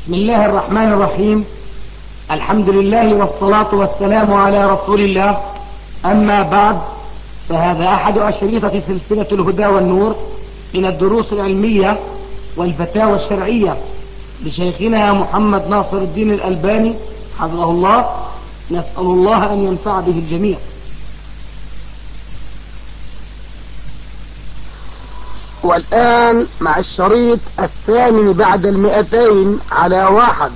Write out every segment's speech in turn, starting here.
بسم الله الرحمن الرحيم. الحمد لله والصلاة والسلام على رسول الله. أما بعد، فهذا أحد أشريطة سلسلة الهدى والنور من الدروس العلمية والفتاوى الشرعية لشيخنا محمد ناصر الدين الألباني حفظه الله. نسأل الله أن ينفع به الجميع. والآن مع الشريط الثامن بعد 200 على 1.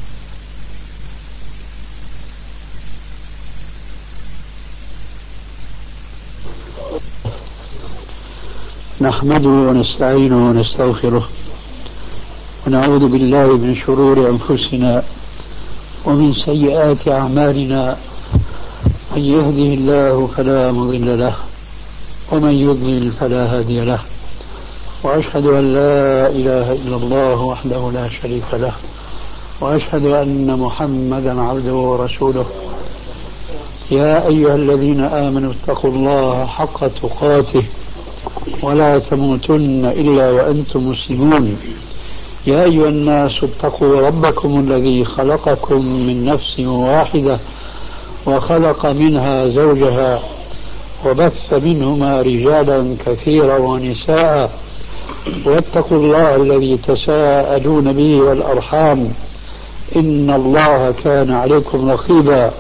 نحمده ونستعينه ونستغفره ونعوذ بالله من شرور أنفسنا ومن سيئات أعمالنا. من يهده الله فلا مضل له ومن يضلل فلا هادي له، وأشهد أن لا إله إلا الله وحده لا شريك له، وأشهد أن محمدا عبده ورسوله. يا أيها الذين آمنوا اتقوا الله حق تقاته ولا تموتن إلا وأنتم مسلمون. يا أيها الناس اتقوا ربكم الذي خلقكم من نفس واحدة وخلق منها زوجها وبث منهما رجالا كثيرا ونساء، واتقوا الله الذي تساءلون به والأرحام إن الله كان عليكم رقيبا.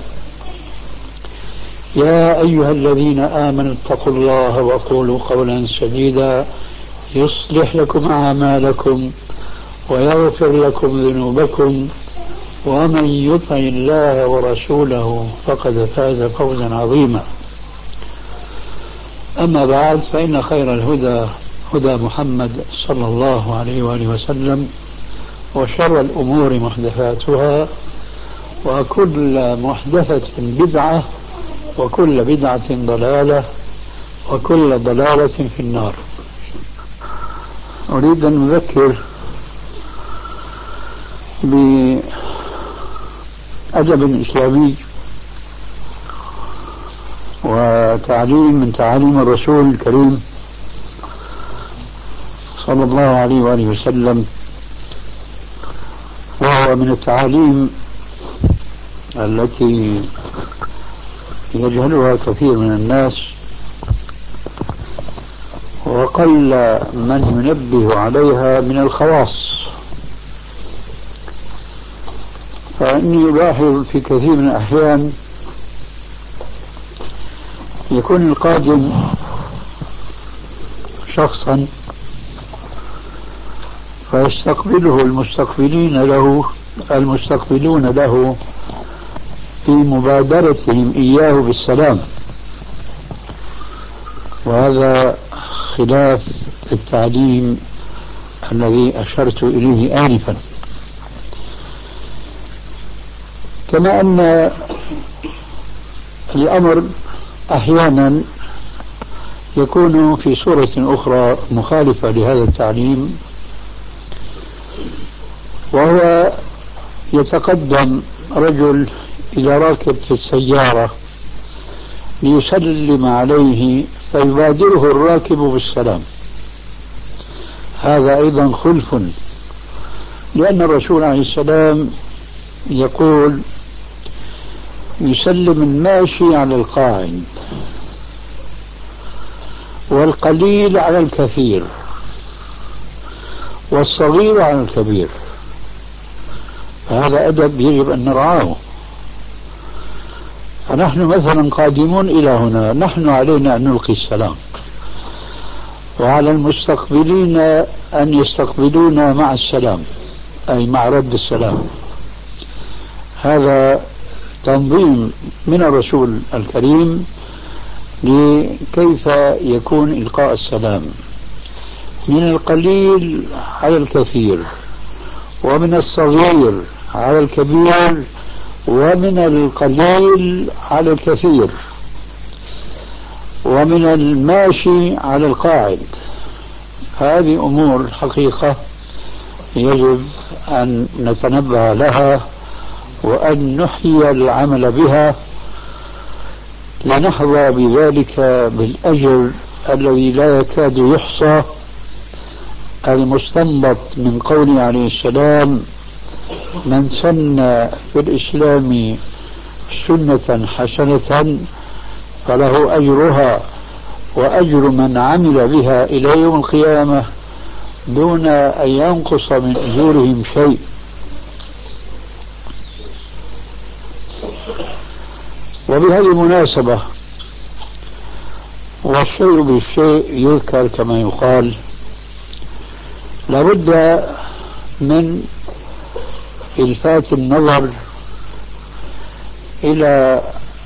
يا أيها الذين آمنوا اتقوا الله وقولوا قولا سديدا يصلح لكم أعمالكم ويغفر لكم ذنوبكم، ومن يطع الله ورسوله فقد فاز فوزا عظيما. أما بعد، فإن خير الهدى هدى محمد صلى الله عليه وآله وسلم، وشر الأمور محدثاتها، وكل محدثة بدعة، وكل بدعة ضلالة، وكل ضلالة في النار. أريد أن أذكر بأدب إسلامي وتعليم من تعاليم الرسول الكريم صلى الله عليه وآله وسلم، وهو من التعاليم التي يجهلها كثير من الناس، وقل من ينبه عليها من الخواص. فإني ألاحظ في كثير من الأحيان يكون القادم شخصا فيستقبله المستقبلون له في مبادرتهم إياه بالسلام، وهذا خلاف التعليم الذي أشرت إليه آنفا. كما أن الأمر أحيانا يكون في صورة أخرى مخالفة لهذا التعليم، وهو يتقدم رجل إلى راكب في السيارة ليسلم عليه فيبادره الراكب بالسلام. هذا أيضا خلف، لأن الرسول عليه السلام يقول: يسلم الماشي على القاعد، والقليل على الكثير، والصغير على الكبير. هذا أدب يجب أن نرعاه. فنحن مثلا قادمون إلى هنا، نحن علينا أن نلقي السلام، وعلى المستقبلين أن يستقبلونا مع السلام، أي مع رد السلام. هذا تنظيم من الرسول الكريم لكيف يكون إلقاء السلام، من القليل على الكثير، ومن الصغير على الكبير، ومن القليل على الكثير، ومن الماشي على القاعد. هذه أمور حقيقة يجب أن نتنبه لها وأن نحيي العمل بها، لنحظى بذلك بالأجر الذي لا يكاد يحصى، المستنبط من قوله عليه السلام: من سن في الإسلام سنة حسنة فله أجرها وأجر من عمل بها إلى يوم القيامة دون أن ينقص من أجورهم شيء. وبهذه المناسبة والشيء بالشيء يذكر كما يقال، لابد من إلفات النظر إلى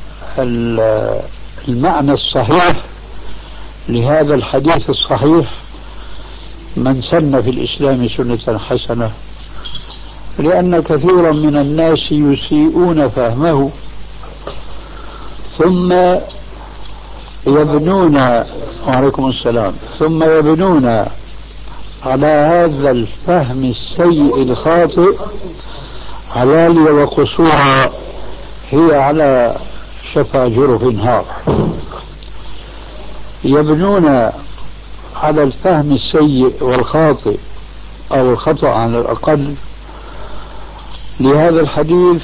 المعنى الصحيح لهذا الحديث الصحيح: من سن في الإسلام سنة حسنة، لأن كثيرا من الناس يسيئون فهمه ثم يبنون وعليكم السلام ثم يبنون على هذا الفهم السيء الخاطئ علالي وقصورا هي على شفا جرف هار. يبنون على الفهم السيء والخاطئ أو الخطأ على الأقل لهذا الحديث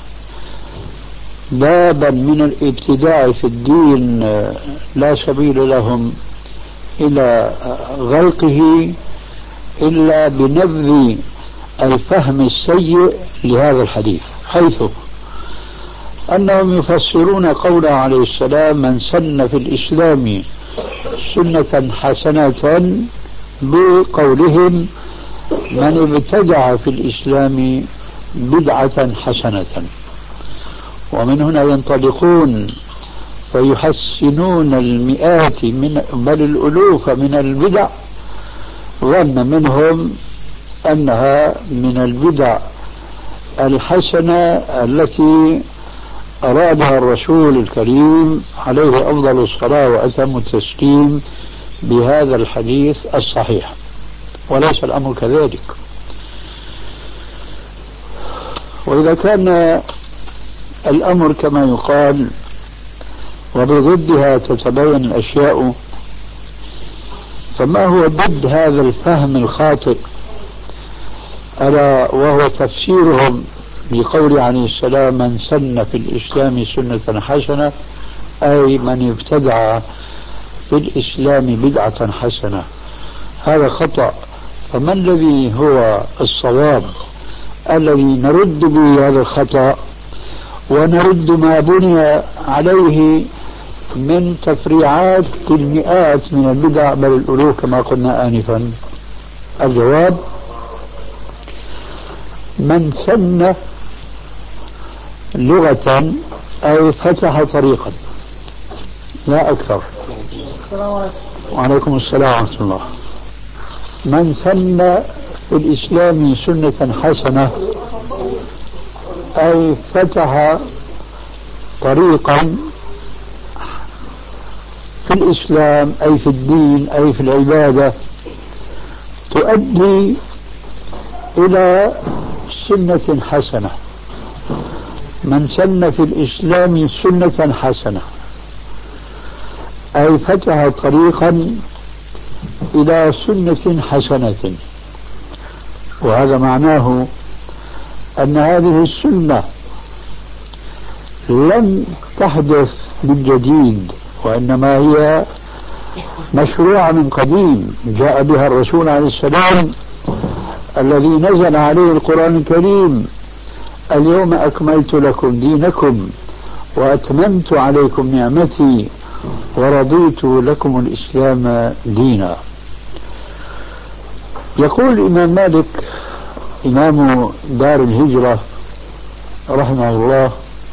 بابا من الابتداع في الدين لا سبيل لهم إلى غلقه إلا بنبذ الفهم السيء لهذا الحديث، حيث أنهم يفسرون قوله عليه السلام: من سن في الإسلام سنة حسنة بقولهم: من ابتدع في الإسلام بدعة حسنة. ومن هنا ينطلقون فيحسنون المئات بل الألوف من البدع، ظن منهم أنها من البدع الحسنة التي أرادها الرسول الكريم عليه أفضل الصلاة وأتم التسليم بهذا الحديث الصحيح، وليس الأمر كذلك. وإذا كان الأمر كما يقال وبضدها تتبين الأشياء، فما هو ضد هذا الفهم الخاطئ؟ ألا وهو تفسيرهم لقول عليه السلام: من سن في الإسلام سنة حسنة، أي من ابتدع في الإسلام بدعة حسنة. هذا خطأ. فما الذي هو الصواب الذي نرد به هذا الخطأ ونرد ما بني عليه من تفريعات المئات من البدع بل الألوف كما قلنا آنفا؟ الجواب: من سن لغة أي فتح طريقا، لا أكثر. وعليكم السلام ورحمة الله. من سن في الإسلام سنة حسنة أي فتح طريقا في الإسلام أي في الدين أي في العبادة تؤدي إلى سنة حسنة. من سن في الإسلام سنة حسنة أي فتح طريقا إلى سنة حسنة، وهذا معناه أن هذه السنة لم تحدث من جديد، وإنما هي مشروعة من قديم، جاء بها الرسول عليه السلام الذي نزل عليه القرآن الكريم: اليوم أكملت لكم دينكم وأتممت عليكم نعمتي ورضيت لكم الإسلام دينا. يقول الإمام مالك إمام دار الهجرة رحمه الله: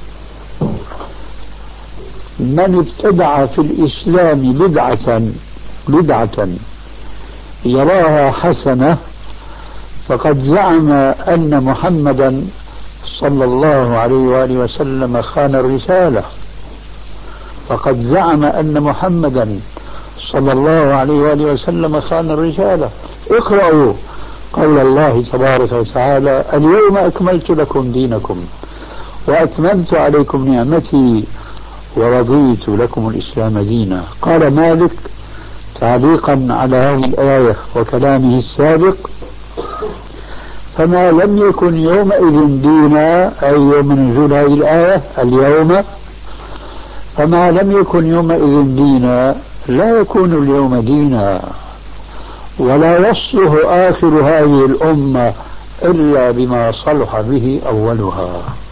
من ابتدع في الإسلام بدعة يراها حسنة فقد زعم أن محمدا صلى الله عليه وآله وسلم خان الرسالة، فقد زعم أن محمدا صلى الله عليه وآله وسلم خان الرسالة. اقرأوا قول الله تبارك وتعالى: اليوم أكملت لكم دينكم وأتممت عليكم نعمتي ورضيت لكم الإسلام دينا. قال مالك تعليقا على هذه الآية وكلامه السابق: فما لم يكن يومئذ دينا، أي يوم نزول هذه الآية اليوم، فما لم يكن يومئذ دينا لا يكون اليوم دينا، ولا يصلح آخر هذه الأمة إلا بما صلح به أولها.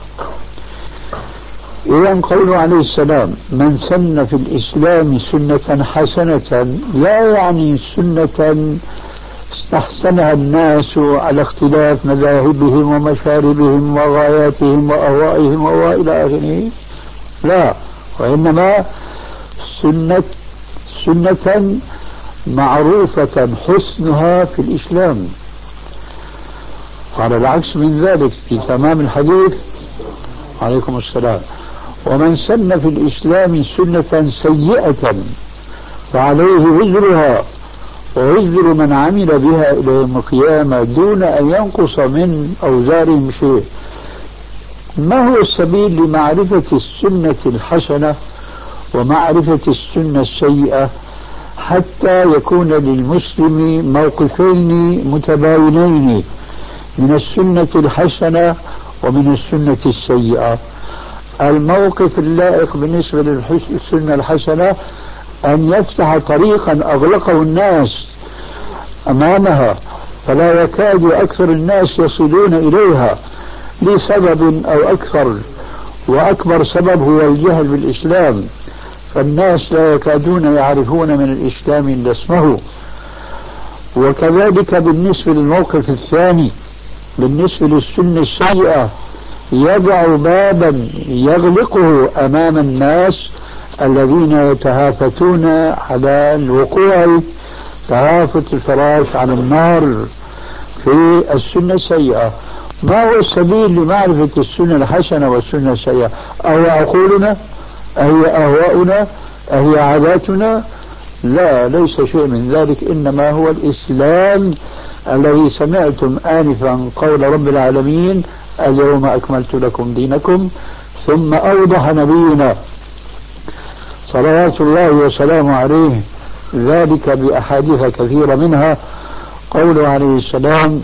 إذن قوله عليه السلام: من سن في الإسلام سنة حسنة، لا يعني سنة استحسنها الناس على اختلاف مذاهبهم ومشاربهم وغاياتهم وأهوائهم وإلى آخره، لا، وإنما سنة معروفة حسنها في الإسلام. على العكس من ذلك في تمام الحديث: عليكم السلام، ومن سن في الإسلام سنة سيئة فعليه وزرها ووزر من عمل بها إلى يوم القيامة دون أن ينقص من أوزارهم شيء. ما هو السبيل لمعرفة السنة الحسنة ومعرفة السنة السيئة حتى يكون للمسلم موقفين متباينين من السنة الحسنة ومن السنة السيئة؟ الموقف اللائق بالنسبة للسنة الحسنة أن يفتح طريقا أغلقه الناس أمامها فلا يكاد أكثر الناس يصلون إليها لسبب أو أكثر، وأكبر سبب هو الجهل بالإسلام، فالناس لا يكادون يعرفون من الإسلام إلا اسمه. وكذلك بالنسبة للموقف الثاني بالنسبة للسنة السيئة، يضع بابا يغلقه أمام الناس الذين يتهافتون على الوقوع تهافت الفراش على النار في السنة السيئة. ما هو السبيل لمعرفة السنة الحسنة والسنة السيئة؟ أهي عقولنا؟ أهي أهواؤنا؟ أهي عاداتنا؟ لا، ليس شيء من ذلك، إنما هو الإسلام الذي سمعتم آنفا قول رب العالمين: اليوم أكملت لكم دينكم. ثم أوضح نبينا صلوات الله وسلامه عليه ذلك بأحاديث كثيرة، منها قوله عليه السلام: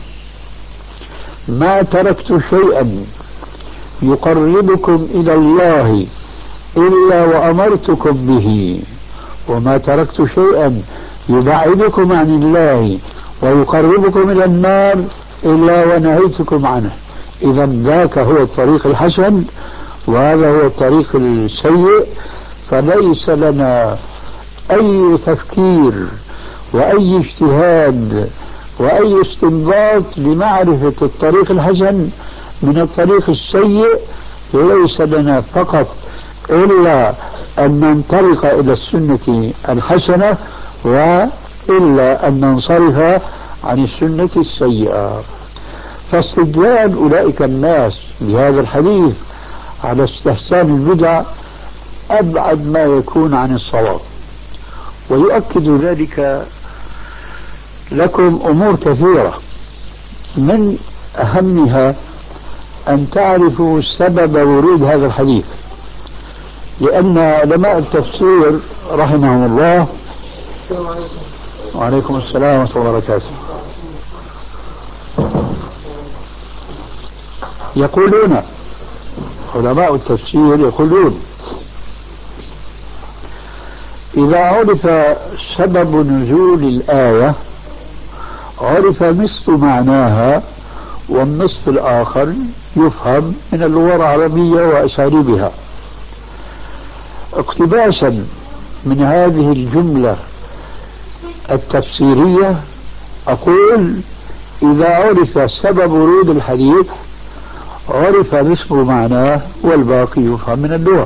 ما تركت شيئا يقربكم إلى الله إلا وأمرتكم به، وما تركت شيئا يبعدكم عن الله ويقربكم إلى النار إلا ونهيتكم عنه. إذا ذاك هو الطريق الحسن وهذا هو الطريق السيء، فليس لنا أي تفكير وأي اجتهاد وأي استنباط لمعرفة الطريق الحسن من الطريق السيء. ليس لنا فقط إلا أن ننطلق إلى السنة الحسنة وإلا أن ننصرف عن السنة السيئة. فاستدلال أولئك الناس بهذا الحديث على استحسان البدع أبعد ما يكون عن الصواب. ويؤكد ذلك لكم أمور كثيرة، من أهمها أن تعرفوا سبب ورود هذا الحديث، لأن علماء التفسير رحمهم الله. وعليكم السلام ورحمة الله وبركاته. يقولون علماء التفسير يقولون: إذا عرف سبب نزول الآية عرف نصف معناها، والنصف الآخر يفهم من اللغة العربية وأساليبها. اقتباسا من هذه الجملة التفسيرية أقول: إذا عرف سبب ورود الحديث عرف نصف معناه والباقي يفهم من اللغة.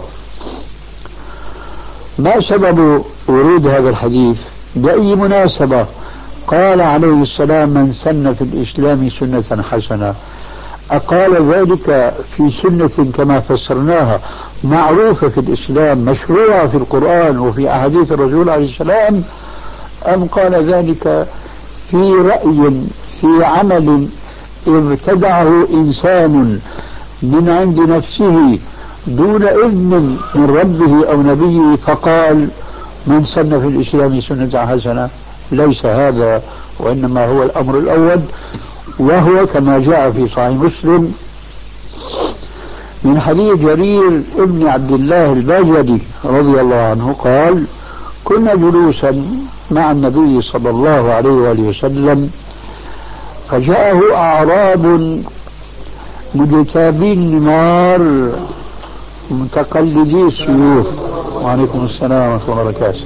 ما سبب ورود هذا الحديث؟ بأي مناسبة قال عليه السلام: من سن في الإسلام سنة حسنة؟ أقال ذلك في سنة كما فسرناها معروفة في الإسلام مشروعة في القرآن وفي أحاديث الرسول عليه السلام، أم قال ذلك في رأي في عمل ابتدعه إنسان من عند نفسه دون إذن من ربه أو نبيه فقال: من سن في الإسلام سنة حسنة؟ ليس هذا، وإنما هو الأمر الأول. وهو كما جاء في صحيح مسلم من حديث جرير ابن عبد الله الباجلي رضي الله عنه قال: كنا جلوسا مع النبي صلى الله عليه وآله وسلم فجاءه أعراب مجتابي النمار متقلدي السيوف. وعليكم السلام ورحمة الله وبركاته.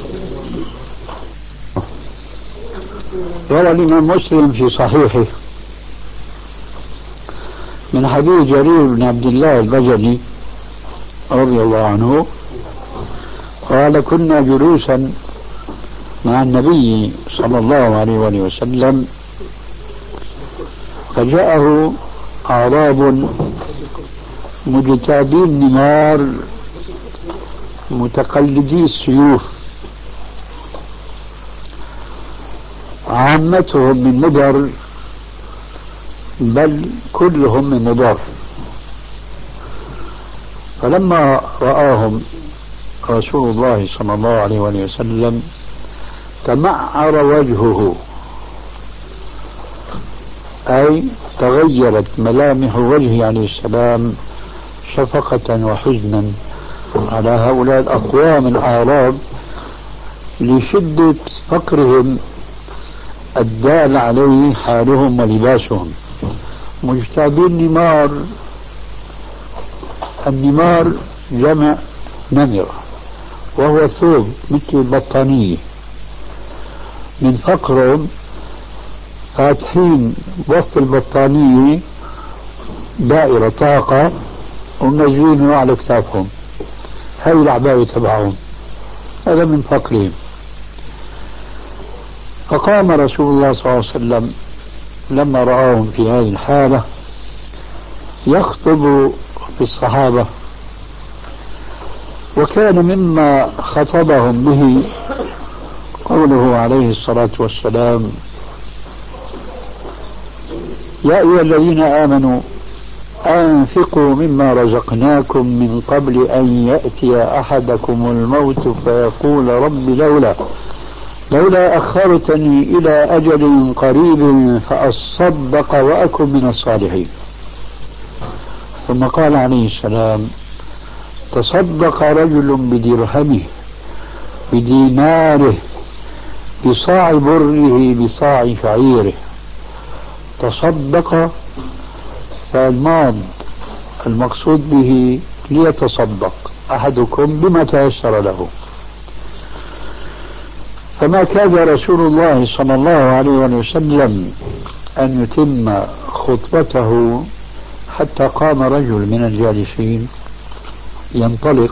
روى الإمام مسلم في صحيحه من حديث جرير بن عبد الله البجلي رضي الله عنه قال: كنا جلوسا مع النبي صلى الله عليه وآله وسلم فجاءه أعراب مجتابي النمار متقلدي السيوف، عامتهم من مضر بل كلهم من مضر. فلما رآهم رسول الله صلى الله عليه وسلم تمعر وجهه، أي تغيرت ملامح وجهه عليه السلام شفقة وحزنا على هؤلاء الأقوام الأعراب لشدة فقرهم الدال عليه حالهم ولباسهم. مجتابي النمار، النمار جمع نمر وهو ثوب مثل البطانية، من فقرهم فاتحين وسط البطانية دائرة طاقة ومنزلينه على كتافهم، هاي العباية تبعهم، هذا من فقرهم. فقام رسول الله صلى الله عليه وسلم لما رآهم في هذه الحالة يخطب بالصحابة، وكان مما خطبهم به قوله عليه الصلاة والسلام: يا أيها الذين آمنوا أنفقوا مما رزقناكم من قبل أن يأتي أحدكم الموت فيقول رب لولا أخرتني إلى أجل قريب فأصدق وأكن من الصالحين. ثم قال عليه السلام: تصدق رجل بدرهمه بديناره بصاع بره بصاع شعيره. تصدق فالماض المقصود به ليتصدق أحدكم بما تيسر له. فما كاد رسول الله صلى الله عليه وسلم أن يتم خطبته حتى قام رجل من الجالسين ينطلق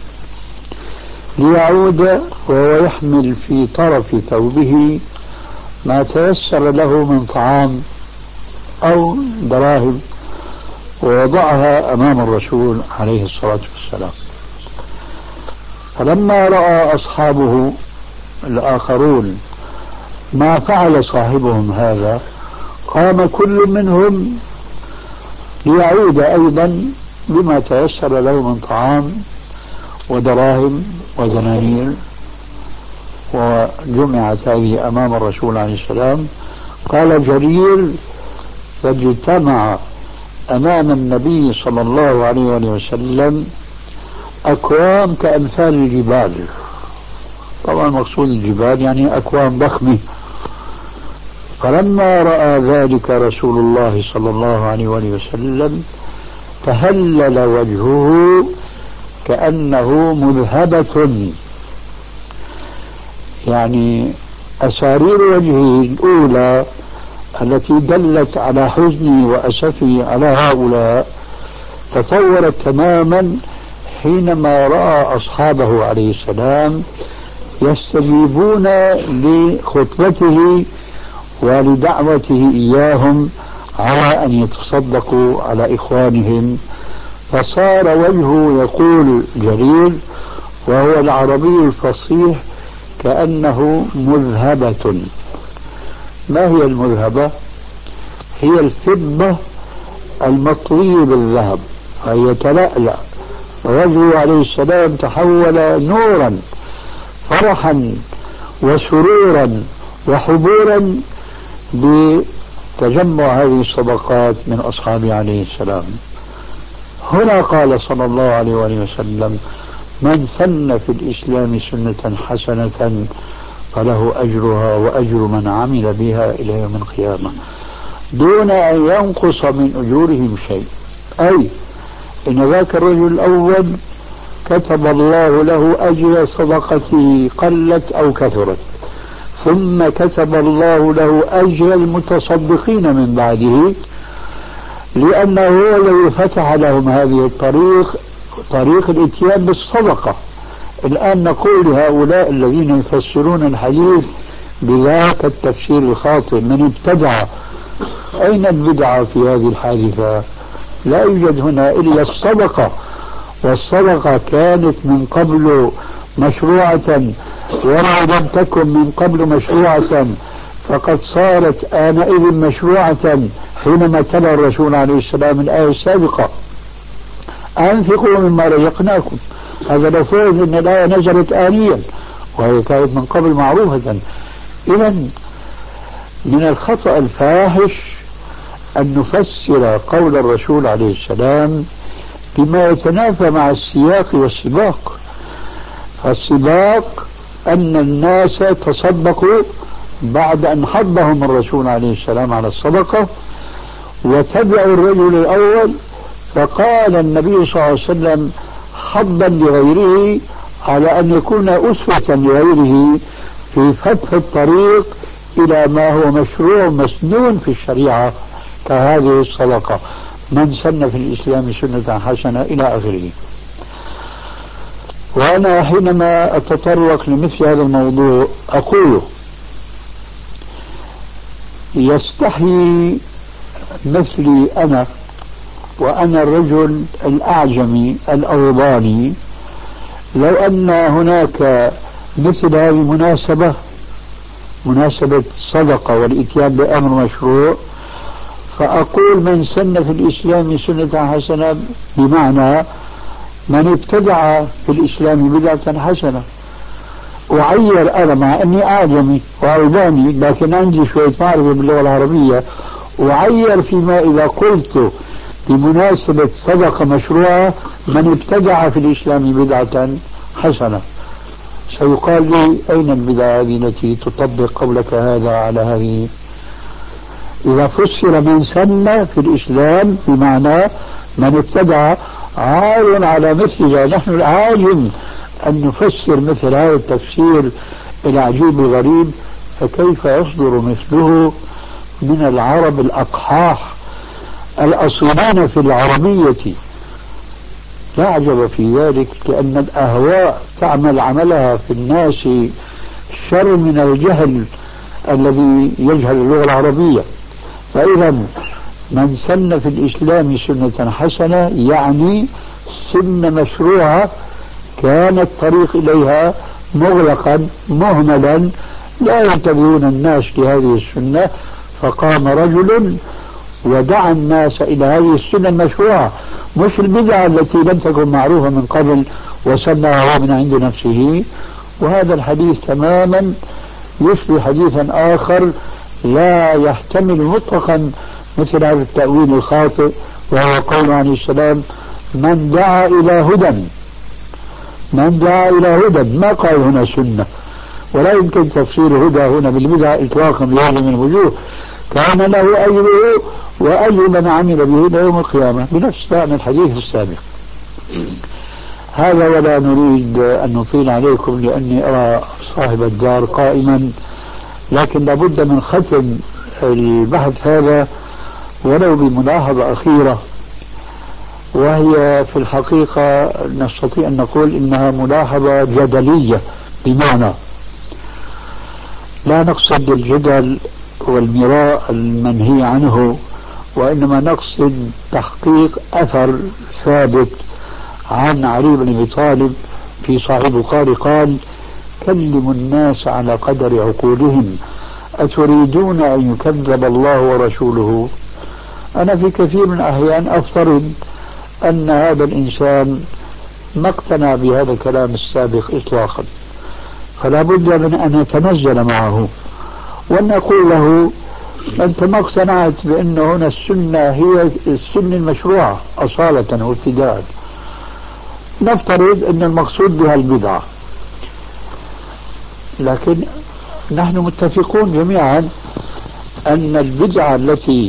ليعود وهو يحمل في طرف ثوبه ما تيسر له من طعام أو دراهم، ووضعها أمام الرسول عليه الصلاة والسلام. فلما رأى أصحابه الآخرون ما فعل صاحبهم هذا قام كل منهم ليعود أيضا بما تيسر له من طعام ودراهم ودنانير، وجمعت هذه أمام الرسول عليه السلام. قال جرير: فاجتمع أمام النبي صلى الله عليه وسلم أكوام كأمثال الجبال. طبعا مقصود الجبال يعني أكوام ضخمة. فلما رأى ذلك رسول الله صلى الله عليه وسلم تهلل وجهه كأنه مذهبة، يعني أسارير وجهه الأولى التي دلت على حزنه وأسفه على هؤلاء تطورت تماما حينما رأى أصحابه عليه السلام يستجيبون لخطبته ولدعوته إياهم على أن يتصدقوا على إخوانهم. فصار وجهه، يقول جرير وهو العربي الفصيح، كأنه مذهبة. ما هي المذهبة؟ هي الفضة المطوية بالذهب، فهي تلألأ. ووجهه عليه السلام تحول نورا فرحا وسرورا وحبورا تجمع هذه الصدقات من أصحابه عليه السلام. هنا قال صلى الله عليه وآله وسلم: من سن في الإسلام سنة حسنة فله أجرها وأجر من عمل بها إلى يوم القيامة دون أن ينقص من أجورهم شيء. أي إن ذاك الرجل الأول كتب الله له أجر صدقته قلت أو كثرت، ثم كتب الله له أجر المتصدقين من بعده، لأنه هو الذي فتح لهم هذه الطريق، طريق الاتيان بالصدقة. الآن نقول لهؤلاء الذين يفسرون الحديث بذاك التفسير الخاطئ: من ابتدع. أين البدعة في هذه الحادثة؟ لا يوجد هنا إلا الصدقة، والصدقة كانت من قبل مشروعة، ولو لم تكن من قبل مشروعة فقد صارت آنئذ مشروعة حينما تلا الرسول عليه السلام الآية السابقة: أنفقوا مما رزقناكم. هذا لو فرض أن الآية نزلت آنيا، وهي كانت من قبل معروفة. إذا من الخطأ الفاحش أن نفسر قول الرسول عليه السلام بما يتنافى مع السياق والسباق. فالسباق أن الناس تصدقوا بعد أن حضهم الرسول عليه السلام على الصدقة، وتبعوا الرجل الأول، فقال النبي صلى الله عليه وسلم حضا لغيره على أن يكون أسوة لغيره في فتح الطريق إلى ما هو مشروع مسنون في الشريعة كهذه الصدقة: من سن في الإسلام سنة حسنة إلى آخره. وأنا حينما أتطرق لمثل هذا الموضوع أقول: يستحي مثلي أنا، وأنا الرجل الأعجمي الأوروباني، لو أن هناك مثل هذه المناسبة، مناسبة الصدقة والإتيان بأمر مشروع، فأقول: من سن في الإسلام سنة حسنة، بمعنى من ابتدع في الإسلام بدعة حسنة. أعير أنا، مع أني أعجمي وأوروباني لكن عندي شوية معرفة باللغة العربية، أعير فيما إذا قلت بمناسبة صدقة مشروعة من ابتدع في الإسلام بدعة حسنة. سيقال لي: أين البدعة هذه التي تطبق قولك هذا على هذه؟ إذا فسر من سن في الإسلام بمعنى من ابتدع، عار على مثلنا نحن العاجم أن نفسر مثل هذا التفسير العجيب الغريب، فكيف يصدر مثله من العرب الأقحاح الأصيلين في العربية؟ لا عجب في ذلك، لأن الأهواء تعمل عملها في الناس شر من الجهل الذي يجهل اللغة العربية. فإذا من سن في الإسلام سنة حسنة يعني سنة مشروعة كان الطريق إليها مغلقا مهملا، لا ينتبهون الناس لهذه السنة، فقام رجل ودعا الناس إلى هذه السنة المشروعة، مش البدعة التي لم تكن معروفة من قبل وسنها من عند نفسه. وهذا الحديث تماما يشبه حديثا آخر لا يحتمل مطلقا مثل هذا التأويل الخاطئ، وهو قول عليه السلام: من دعا إلى هدى. من دعا إلى هدى، ما قال هنا سنة، ولا يمكن تفسير هدى هنا بالبدعة إطلاقا بهذه من الوجوه. كان له أجره وأجر من عمل به إلى يوم القيامة، بنفس معنى الحديث السابق. هذا ولا نريد أن نطيل عليكم لأني أرى صاحب الدار قائما، لكن لابد من ختم البحث هذا ولو بملاحظة أخيرة، وهي في الحقيقة نستطيع أن نقول إنها ملاحظة جدلية، بمعنى لا نقصد الجدل والمراء المنهي عنه، وإنما نقصد تحقيق أثر ثابت عن علي بن أبي طالب في صحيح البخاري قال: كلموا الناس على قدر عقولهم، أتريدون أن يكذب الله ورسوله؟ أنا في كثير من الأحيان أفترض أن هذا الإنسان ما اقتنع بهذا الكلام السابق إطلاقا، فلا بد من أن نتنزل معه وأن نقول له: أنت ما اقتنعت بأن هنا السنة هي السنة المشروعة أصالة وابتداء. نفترض أن المقصود بها البدعة، لكن نحن متفقون جميعا أن البدعة التي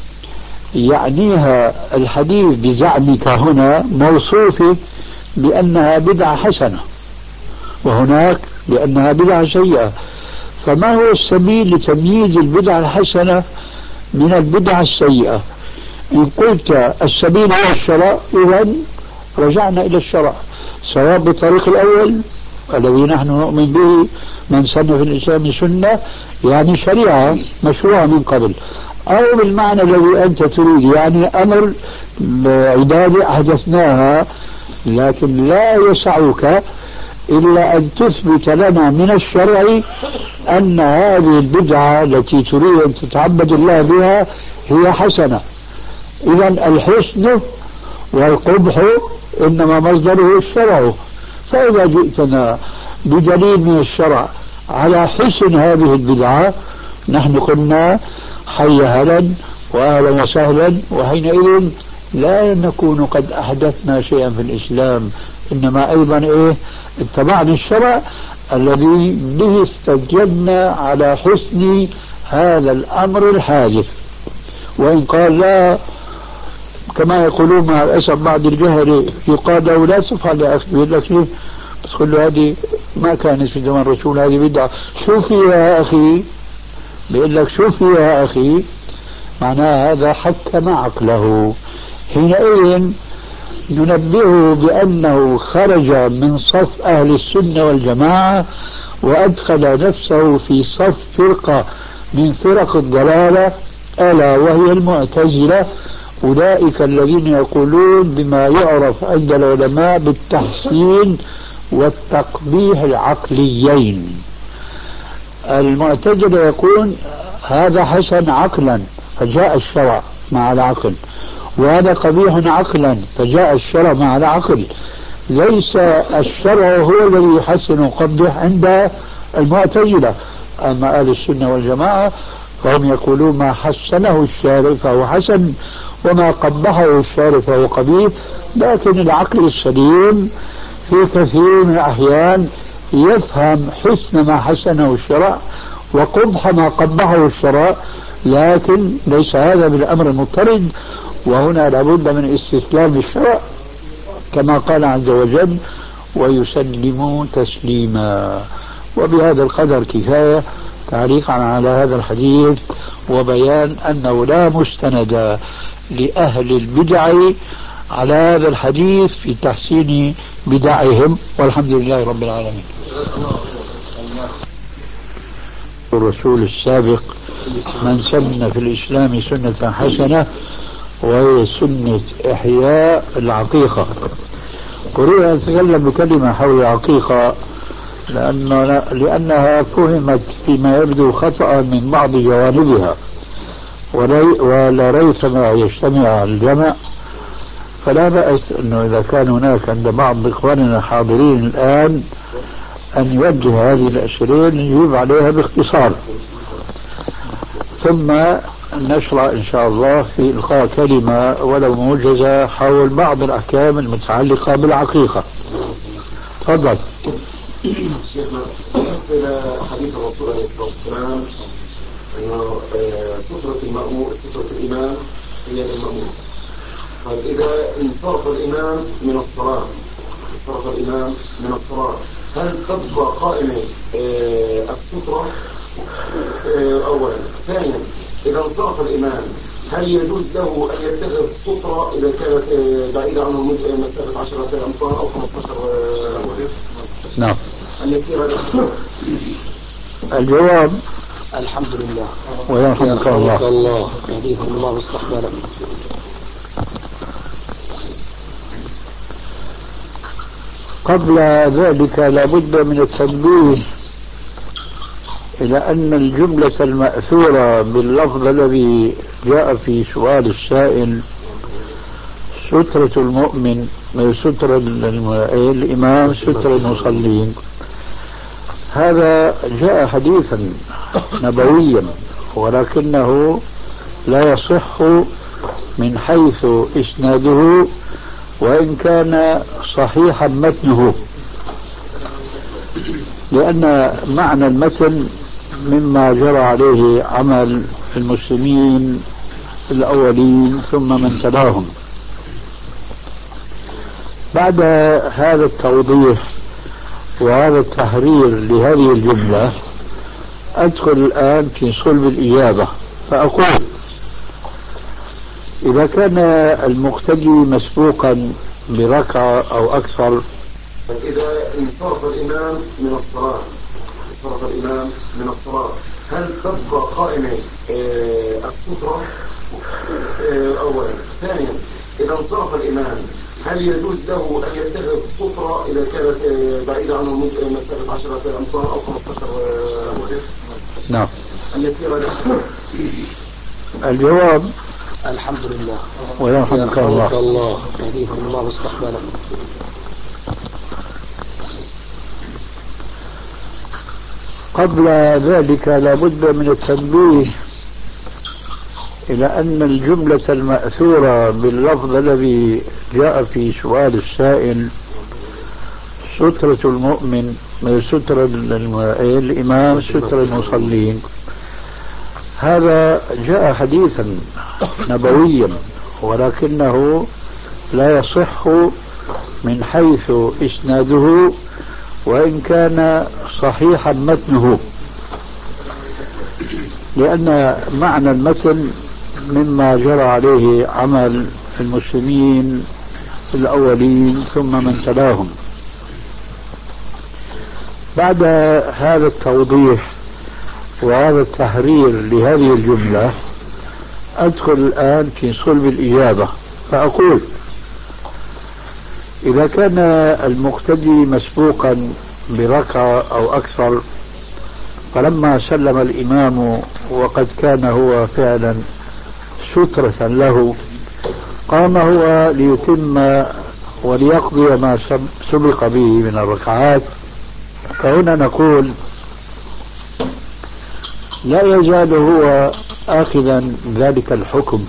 يعنيها الحديث بزعمك هنا موصوفة بأنها بدعة حسنة، وهناك بأنها بدعة سيئة. فما هو السبيل لتمييز البدعة الحسنة من البدعة السيئة؟ إن قلت السبيل هو الشرع، إذن رجعنا إلى الشرع، سواء بالطريق الأول الذي نحن نؤمن به، من سن في الإسلام سنة يعني شريعة مشروعة من قبل، أو بالمعنى الذي أنت تريد يعني أمر عبادة أحدثناها، لكن لا يسعك إلا أن تثبت لنا من الشرع أن هذه البدعة التي تريد أن تتعبد الله بها هي حسنة. إذن الحسن والقبح إنما مصدره الشرع. فإذا جئتنا بدليل من الشرع على حسن هذه البدعة نحن قلنا حي هلا وأهلا وسهلا، وحينئذ لا نكون قد أحدثنا شيئا في الإسلام، إنما أيضا اتبعنا الشرع الذي به استدلنا على حسن هذا الأمر الحادث. وإن قال لا كما يقولون مع الأسف بعض الجهل يقال له لا تفعل يا أخي، يقول لك بس قل له هذه ما كانت في زمن الرسول، هذه بدعة، شو فيها يا أخي؟ بيقول لك شو فيها يا أخي؟ معناه هذا حكم عقله. حينئذ ننبهه بأنه خرج من صف أهل السنة والجماعة وأدخل نفسه في صف فرقة من فرق الضلالة، ألا وهي المعتزلة، أولئك الذين يقولون بما يعرف عند العلماء بالتحسين والتقبيح العقليين. المعتزلة يقول هذا حسن عقلا فجاء الشرع مع العقل، وهذا قبيح عقلا فجاء الشرع مع العقل. ليس الشرع هو الذي يحسن ويقبح عند المعتزلة. أما أهل السنة والجماعة فهم يقولون ما حسنه الشارع فهو حسن وما قبحه الشارع فهو قبيح، لكن العقل السليم في كثير من الأحيان يفهم حسن ما حسنه الشرع وقبح ما قبحه الشرع، لكن ليس هذا بالأمر المضطرد. وهنا لابد من استسلام الشرع كما قال عز وجل ويسلموا تسليما. وبهذا القدر كفاية تعليقا على هذا الحديث وبيان أنه لا مستند لأهل البدع على هذا الحديث في تحسين بدعهم، والحمد لله رب العالمين. الرسول السابق من سن في الإسلام سنة حسنة وهي سنة إحياء العقيقة. أريد أن أتكلم بكلمة حول العقيقة لأنها فهمت فيما يبدو خطأ من بعض جوانبها، ولا ريثما يجتمع الجمع، فلا بأس أنه إذا كان هناك عند بعض إخواننا الحاضرين الآن أن يوجه هذه الأسئلة نجيب عليها باختصار، ثم نشرع إن شاء الله في إلقاء كلمة ولو موجزة حول بعض الأحكام المتعلقة بالعقيقة. تفضل. شيخنا إلى حديث الرسول عليه الصلاة والسلام أنه سترة الإمام هي للمأموم. طيب إذا انصرف الإمام من الصلاة هل تبقى قائمة السترة أولا؟ ثانيا إذا انصرف الإمام هل يجوز له أن يتخذ سترة إذا كانت بعيدة عنه مسافة 10 أمتار أو 15 أمتار؟ نعم. أن يكفي هذا؟ الجواب الحمد لله ويرحمك الله يهديكم الله ويصلح بالكم. قبل ذلك لابد من التنبيه إلى أن الجملة المأثورة باللفظ الذي جاء في سؤال السائل سترة المؤمن سترة الإمام سترة المصلين، هذا جاء حديثا نبويا ولكنه لا يصح من حيث إسناده وإن كان صحيحا متنه، لأن معنى المتن مما جرى عليه عمل المسلمين الأولين ثم من تلاهم. بعد هذا التوضيح وهذا التحرير لهذه الجملة أدخل الآن في صلب الإجابة فأقول: إذا كان المقتدي مسبوقا بركعة أو أكثر، إذا انصرف الإمام من الصلاة هل تبقى قائمة السترة أولا؟ ثانيا، إذا انصرف الإمام هل يجوز له أن يتخذ سترة إذا كانت بعيدة عنه مسافة 10 أمتار أو 15 متر؟ نعم. أن يسير له؟ الجواب: الحمد لله ويرحمك الله يهديكم الله واستقبالكم. قبل ذلك لا بد من التنبيه إلى أن الجملة المأثورة باللفظ الذي جاء في سؤال السائل سترة المؤمن سترة الإمام سترة المصلين، هذا جاء حديثا نبويا ولكنه لا يصح من حيث إسناده وإن كان صحيحا متنه، لأن معنى المتن مما جرى عليه عمل المسلمين الأولين ثم من تلاهم. بعد هذا التوضيح وهذا التحرير لهذه الجملة أدخل الآن في صلب الإجابة فأقول: إذا كان المقتدي مسبوقا بركعة أو أكثر، فلما سلم الإمام وقد كان هو فعلا سترة له، قام هو ليتم وليقضي ما سبق به من الركعات، فهنا نقول: لا يزال هو آخذا ذلك الحكم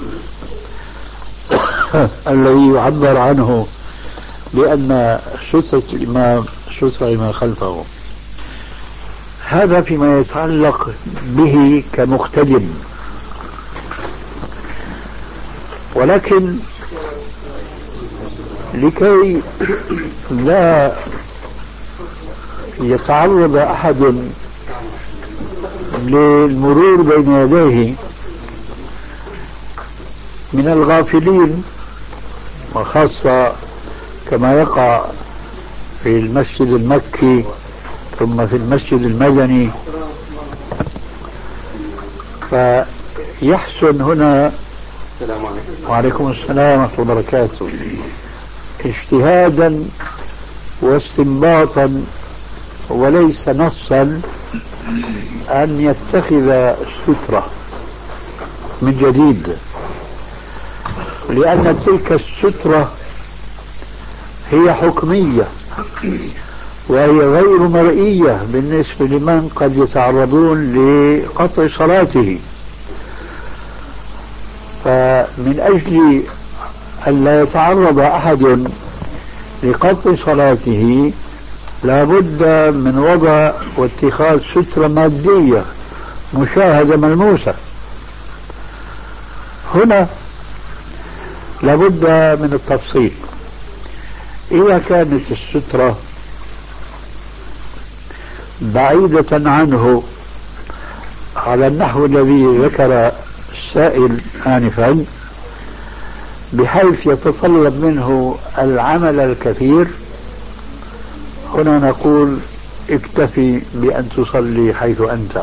الذي يعبر عنه بأن سترة الإمام سترة لمن خلفه. هذا فيما يتعلق به كمقتدم، ولكن لكي لا يتعرض أحد للمرور بين يديه من الغافلين، وخاصة كما يقع في المسجد المكي ثم في المسجد المدني، فيحسن هنا وعليكم السلام ورحمة الله وبركاته اجتهادا واستنباطا وليس نصا أن يتخذ سترة من جديد، لأن تلك السترة هي حكمية وهي غير مرئية بالنسبة لمن قد يتعرضون لقطع صلاته. فمن أجل أن لا يتعرض أحد لقطع صلاته لا بد من وضع واتخاذ سترة مادية مشاهدة ملموسة. هنا لا بد من التفصيل. إذا كانت السترة بعيدة عنه على النحو الذي ذكر السائل آنفا بحيث يتطلب منه العمل الكثير، هنا نقول: اكتفي بأن تصلي حيث أنت.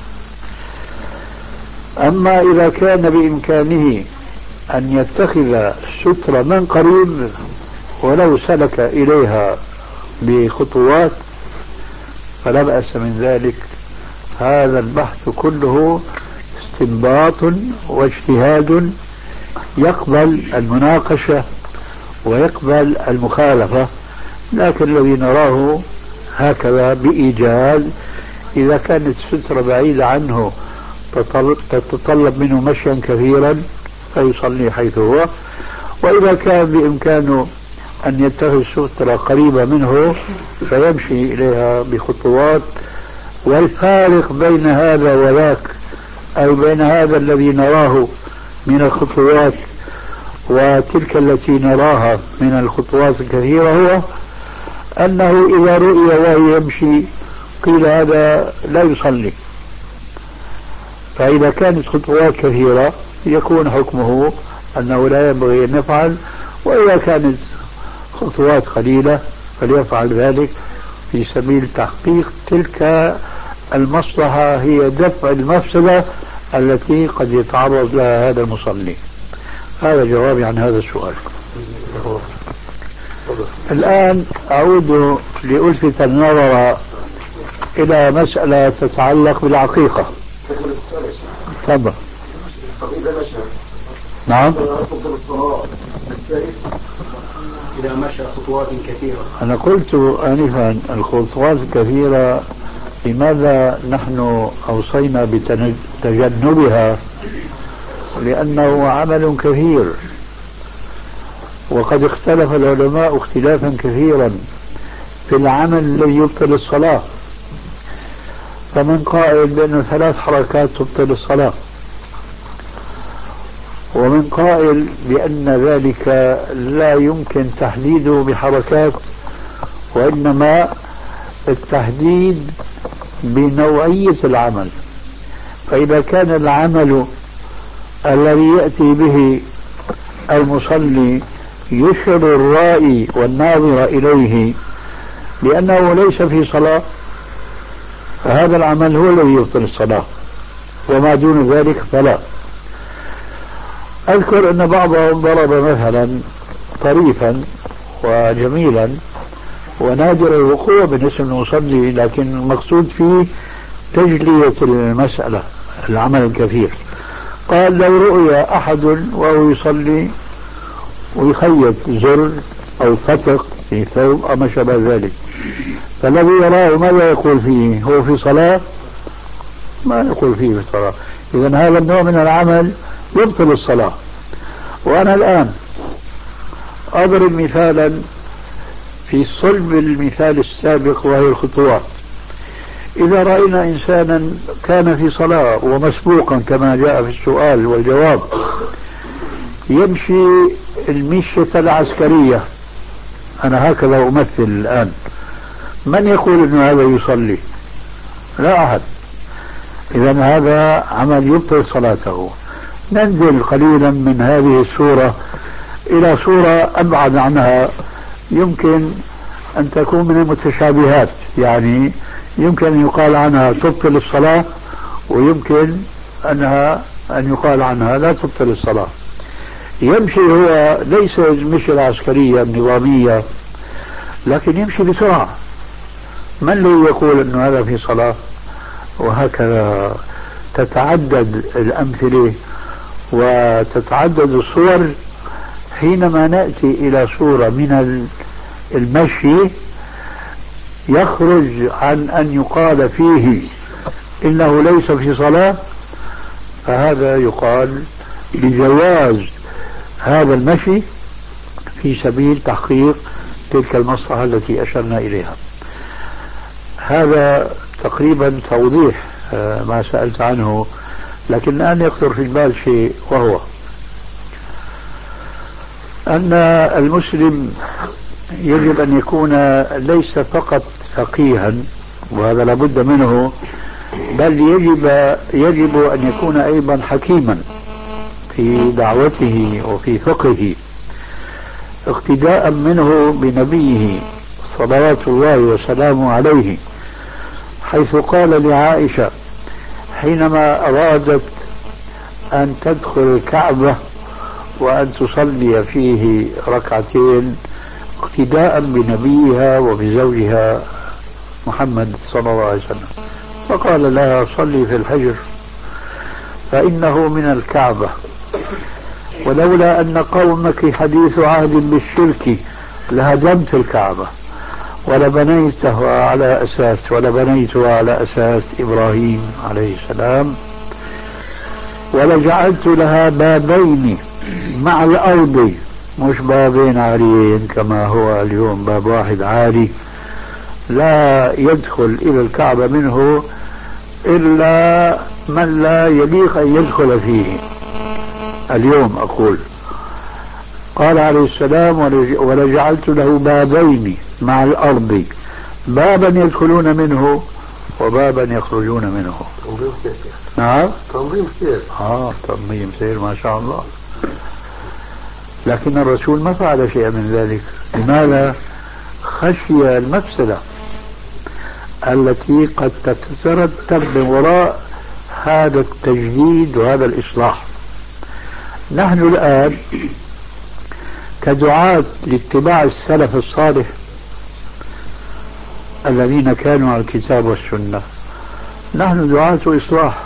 أما إذا كان بإمكانه أن يتخذ سترة من قريب ولو سلك إليها بخطوات فلا بأس من ذلك. هذا البحث كله استنباط واجتهاد يقبل المناقشة ويقبل المخالفة، لكن الذي نراه هكذا بإيجاز: إذا كانت السترة بعيدة عنه تتطلب منه مشيا كثيرا فيصلي حيث هو، وإذا كان بإمكانه أن يتخذ سترة قريبة منه فيمشي إليها بخطوات. والفارق بين هذا وذاك، أي بين هذا الذي نراه من الخطوات وتلك التي نراها من الخطوات الكثيرة، هو أنه إذا رؤي وهو يمشي قيل هذا لا يصلي. فإذا كانت خطوات كثيرة يكون حكمه أنه لا ينبغي أن يفعل، وإذا كانت خطوات قليلة فليفعل ذلك في سبيل تحقيق تلك المصلحة، هي دفع المفسدة التي قد يتعرض لها هذا المصلي. هذا جوابي عن هذا السؤال. الآن أعود لألفت النظر إلى مسألة تتعلق بالعقيقة. تفضل. طب إذا مشى نعم. تفضل الصلاة بالسيف إذا مشى خطوات كثيرة. أنا قلت آنفا الخطوات الكثيرة لماذا نحن أوصينا بتجنبها؟ لأنه عمل كثير، وقد اختلف العلماء اختلافا كثيرا في العمل الذي يبطل الصلاة. فمن قائل بأن 3 حركات تبطل الصلاة، ومن قائل بأن ذلك لا يمكن تحديده بحركات، وإنما التحديد بنوعية العمل. فإذا كان العمل الذي يأتي به المصلي يشعر الرائي والناظر إليه بأنه ليس في صلاة، فهذا العمل هو الذي يبطل الصلاة، وما دون ذلك فلا. أذكر أن بعضهم ضرب مثلا طريفا وجميلا ونادر الوقوع بالنسبة للمصلي، لكن المقصود فيه تجلية المسألة، العمل الكثير. قال لو رؤي أحد وهو يصلي ويخيط زر أو فتق في ثوب أو ما شابه ذلك، فالذي يراه ماذا يقول فيه؟ هو في صلاة؟ ما يقول فيه في صلاة. إذن هذا النوع من العمل يبطل الصلاة. وأنا الآن أضرب مثالا في صلب المثال السابق وهي الخطوات. إذا رأينا إنسانا كان في صلاة ومسبوقا كما جاء في السؤال والجواب يمشي المشية العسكرية، أنا هكذا أمثل الآن، من يقول أن هذا يصلي؟ لا أحد. إذن هذا عمل يبطل صلاته. ننزل قليلا من هذه الصورة إلى صورة أبعد عنها، يمكن أن تكون من المتشابهات، يعني يمكن أن يقال عنها تبطل الصلاة، ويمكن أن يقال عنها لا تبطل الصلاة. يمشي هو ليس المشي العسكرية النظامية، لكن يمشي بسرعة، من الذي يقول أن هذا في صلاة؟ وهكذا تتعدد الأمثلة وتتعدد الصور حينما نأتي إلى صورة من المشي يخرج عن أن يقال فيه إنه ليس في صلاة، فهذا يقال لجواز هذا المشي في سبيل تحقيق تلك المصلحة التي أشرنا إليها. هذا تقريبا توضيح ما سألت عنه، لكن الآن يخطر في البال شيء، وهو أن المسلم يجب أن يكون ليس فقط فقيها، وهذا لابد منه، بل يجب أن يكون أيضا حكيما في دعوته وفي فقهه، اقتداء منه بنبيه صلوات الله وسلامه عليه، حيث قال لعائشة حينما أرادت أن تدخل الكعبة وأن تصلي فيه ركعتين اقتداء بنبيها وبزوجها محمد صلى الله عليه وسلم، فقال لها صلي في الحجر فإنه من الكعبة، ولولا أن قومك حديث عهد بالشرك لهدمت الكعبة ولبنيتها على أساس إبراهيم عليه السلام. ولجعلت لها بابين مع الأرض، مش بابين عاليين كما هو اليوم، باب واحد عالي لا يدخل إلى الكعبة منه إلا من لا يليق أن يدخل فيه اليوم. أقول قال عليه السلام ولجعلت له بابين مع الأرض، بابا يدخلون منه وبابا يخرجون منه. تنظيم سير. نعم تنظيم سير. تنظيم سير ما شاء الله. لكن الرسول ما فعل شيئا من ذلك. لماذا؟ خشي المفسدة التي قد تترتب من وراء هذا التجديد وهذا الإصلاح. نحن الآن كدعاة لاتباع السلف الصالح الذين كانوا على الكتاب والسنة، نحن دعاة إصلاح،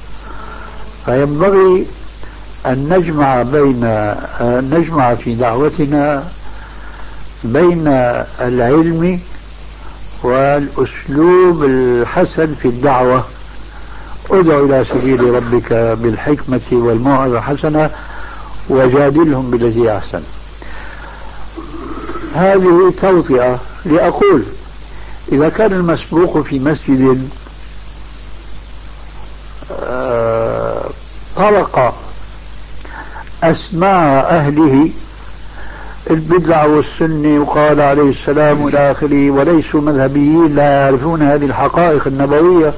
فينبغي أن نجمع في دعوتنا بين العلم والأسلوب الحسن في الدعوة. ادع إلى سبيل ربك بالحكمة والموعظة الحسنة وجادلهم بالتي أحسن. هذه توطئة لأقول إذا كان المسبوق في مسجد طرق أسماع أهله البدع والسنة وقال عليه السلام إلى آخره، وليسوا مذهبيين لا يعرفون هذه الحقائق النبوية،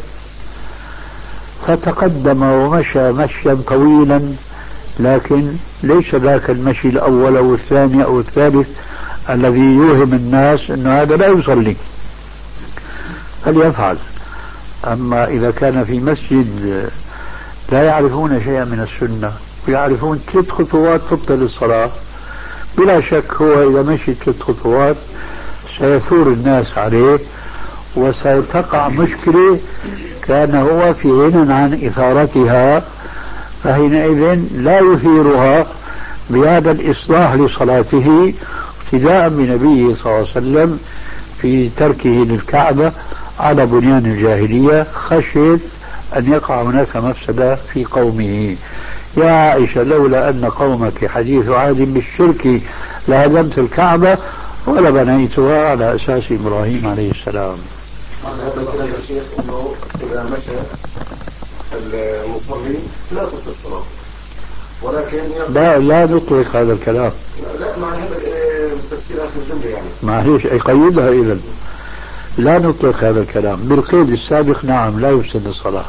فتقدم ومشى مشيا طويلا، لكن ليس ذاك المشي الأول أو الثاني أو الثالث الذي يوهم الناس أن هذا لا يصلي، فليفعل. أما إذا كان في مسجد لا يعرفون شيئا من السنة ويعرفون 3 خطوات تبطل الصلاة، بلا شك هو إذا مشي 3 خطوات سيثور الناس عليه وستقع مشكلة كان هو في غنى عن إثارتها، فحينئذ لا يثيرها بهذا الإصلاح لصلاته ابتداء بنبيه صلى الله عليه وسلم في تركه للكعبة على بنيان الجاهلية، خشيت أن يقع هناك مفسدة في قومه. يا عائشة لولا أن قومك حديث عهد بالشرك لهدمت الكعبة ولا بنيتها على أساس إبراهيم عليه السلام. هذا الكلام يا شيخ أنه إذا مشى المصلي لا تبطل الصلاة، ولكن لا نطلق هذا الكلام. لا مع هذا تفسير آخر الجملة يعني معليش يقيدها إذن. لا نطلق هذا الكلام بالقيد السابق. نعم لا يفسد الصلاة.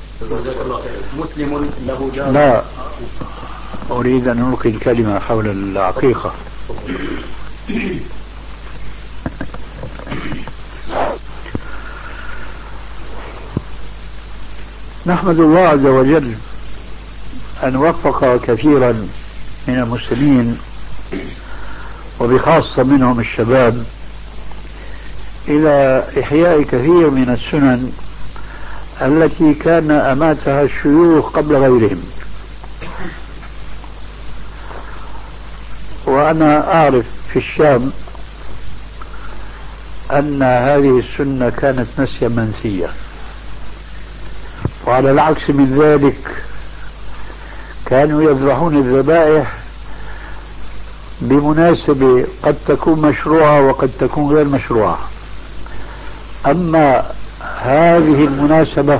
مسلم له جار. لا أريد أن ألقي الكلمة حول العقيقة. نحمد الله عز وجل أن وفق كثيرا من المسلمين وبخاصة منهم الشباب إلى إحياء كثير من السنن التي كان أماتها الشيوخ قبل غيرهم. وأنا أعرف في الشام أن هذه السنة كانت نسيا منسية، وعلى العكس من ذلك كانوا يذبحون الذبائح بمناسبة قد تكون مشروعة وقد تكون غير مشروعة. أما هذه المناسبة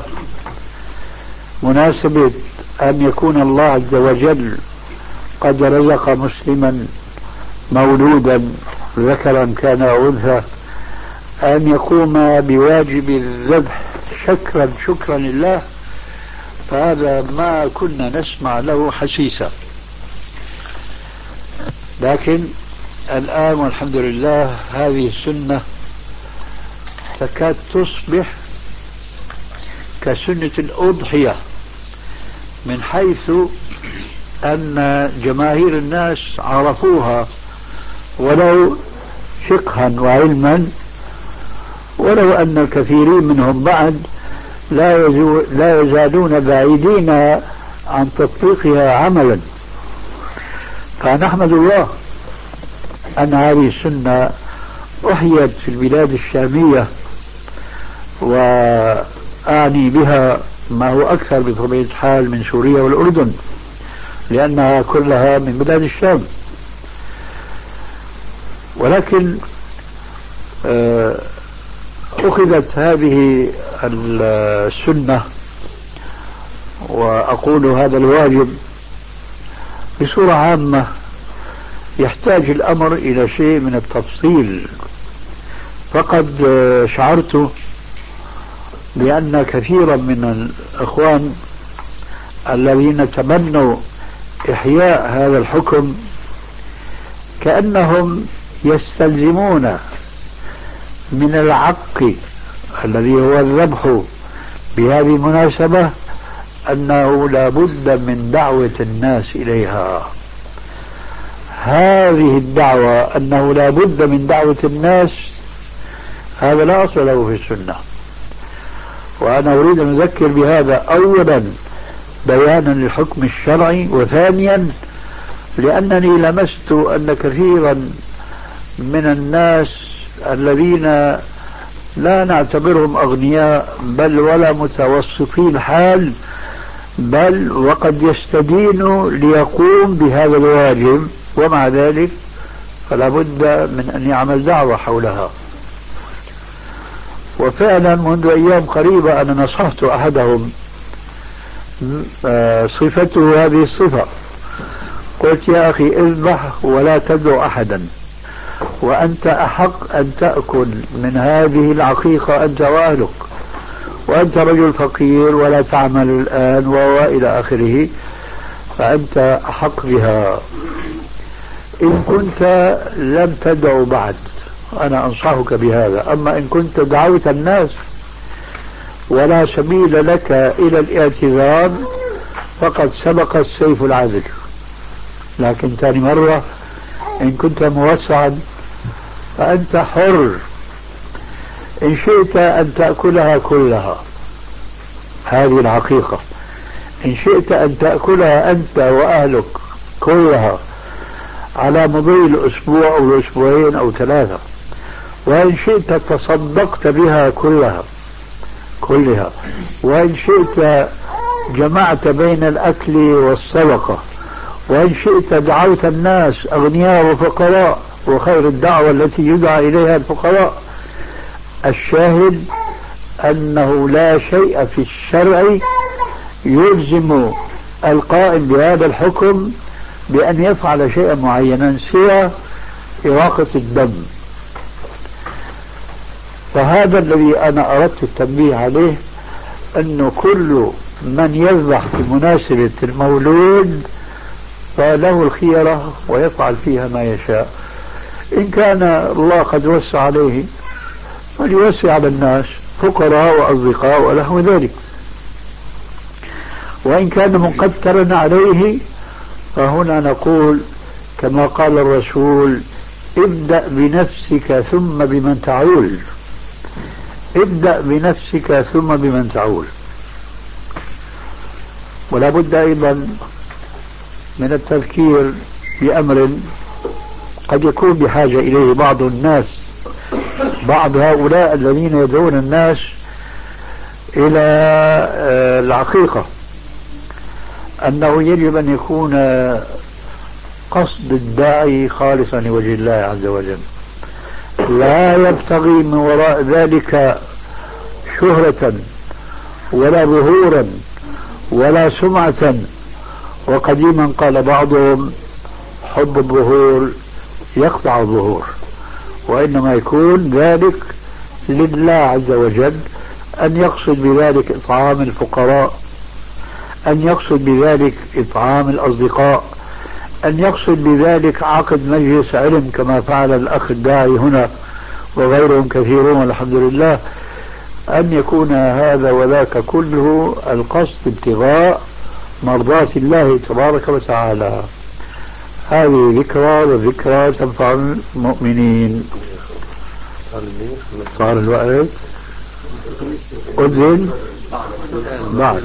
مناسبة أن يكون الله عز وجل قد رزق مسلما مولودا ذكرا كان أو أنثى أن يقوم بواجب الذبح شكرا لله، فهذا ما كنا نسمع له حسيسا. لكن الآن والحمد لله هذه السنة تكاد تصبح كسنة الأضحية، من حيث أن جماهير الناس عرفوها ولو فقها وعلما، ولو أن الكثيرين منهم بعد لا يزالون بعيدين عن تطبيقها عملا. فنحمد الله أن هذه السنة أحيت في البلاد الشامية، وأعني بها ما هو أكثر بطبيعة الحال من سوريا والأردن، لأنها كلها من بلاد الشام. ولكن أخذت هذه السنة، وأقول هذا الواجب بصورة عامة، يحتاج الأمر إلى شيء من التفصيل. فقد شعرت بأن كثيرا من الإخوان الذين تمنوا إحياء هذا الحكم كأنهم يستلزمون من العق الذي هو الذبح بهذه المناسبة أنه لا بد من دعوة الناس إليها. هذه الدعوة أنه لا بد من دعوة الناس، هذا لا أصل له في السنة. وأنا أريد أن أذكر بهذا أولا بيانا للحكم الشرعي، وثانيا لأنني لمست أن كثيرا من الناس الذين لا نعتبرهم أغنياء بل ولا متوسطي الحال، بل وقد يستدين ليقوم بهذا الواجب، ومع ذلك فلا بد من أن يعمل دعوة حولها. وفعلا منذ أيام قريبة أنا نصحت أحدهم صفته هذه الصفة، قلت يا أخي اذبح ولا تدعو أحدا، وأنت أحق أن تأكل من هذه العقيقة أنت وأهلك، وأنت رجل فقير ولا تعمل الآن وإلى آخره، فأنت أحق بها. إن كنت لم تدعو بعد أنا أنصحك بهذا، أما إن كنت دعوت الناس ولا سبيل لك إلى الاعتذار فقد سبق السيف العذل. لكن ثاني مرة إن كنت موسعا فأنت حر، إن شئت أن تأكلها كلها هذه العقيقة، إن شئت أن تأكلها أنت وأهلك كلها على مضي الأسبوع أو الأسبوعين أو 3، وإن شئت تصدقت بها كلها، وإن شئت جمعت بين الأكل والصدقة، وإن شئت دعوت الناس أغنياء وفقراء، وخير الدعوة التي يدعى إليها الفقراء. الشاهد أنه لا شيء في الشرع يلزم القائم بهذا الحكم بأن يفعل شيئا معينا سوى إراقة الدم. فهذا الذي أنا أردت التنبيه عليه، أنه كل من يذبح بمناسبة المولود فله الخيرة ويفعل فيها ما يشاء. إن كان الله قد وسع عليه فليوسع على الناس فقراء وأصدقاء وله ذلك، وإن كان مقترا عليه فهنا نقول كما قال الرسول: ابدأ بنفسك ثم بمن تعول، ابدأ بنفسك ثم بمن تعول. ولا بد أيضا من التذكير بأمر قد يكون بحاجة إليه بعض الناس، بعض هؤلاء الذين يدعون الناس إلى العقيقة، أنه يجب أن يكون قصد الداعي خالصا لوجه الله عز وجل، لا يبتغي من وراء ذلك شهرة ولا ظهورا ولا سمعة. وقديما قال بعضهم: حب الظهور يقطع الظهور. وإنما يكون ذلك لله عز وجل، أن يقصد بذلك إطعام الفقراء، أن يقصد بذلك إطعام الأصدقاء، أن يقصد بذلك عقد مجلس علم كما فعل الأخ الداعي هنا وغيرهم كثيرون والحمد لله. أن يكون هذا وذاك كله القصد ابتغاء مرضاة الله تبارك وتعالى. هذه ذكرى، والذكرى تنفع المؤمنين. صار الوقت أذن بعد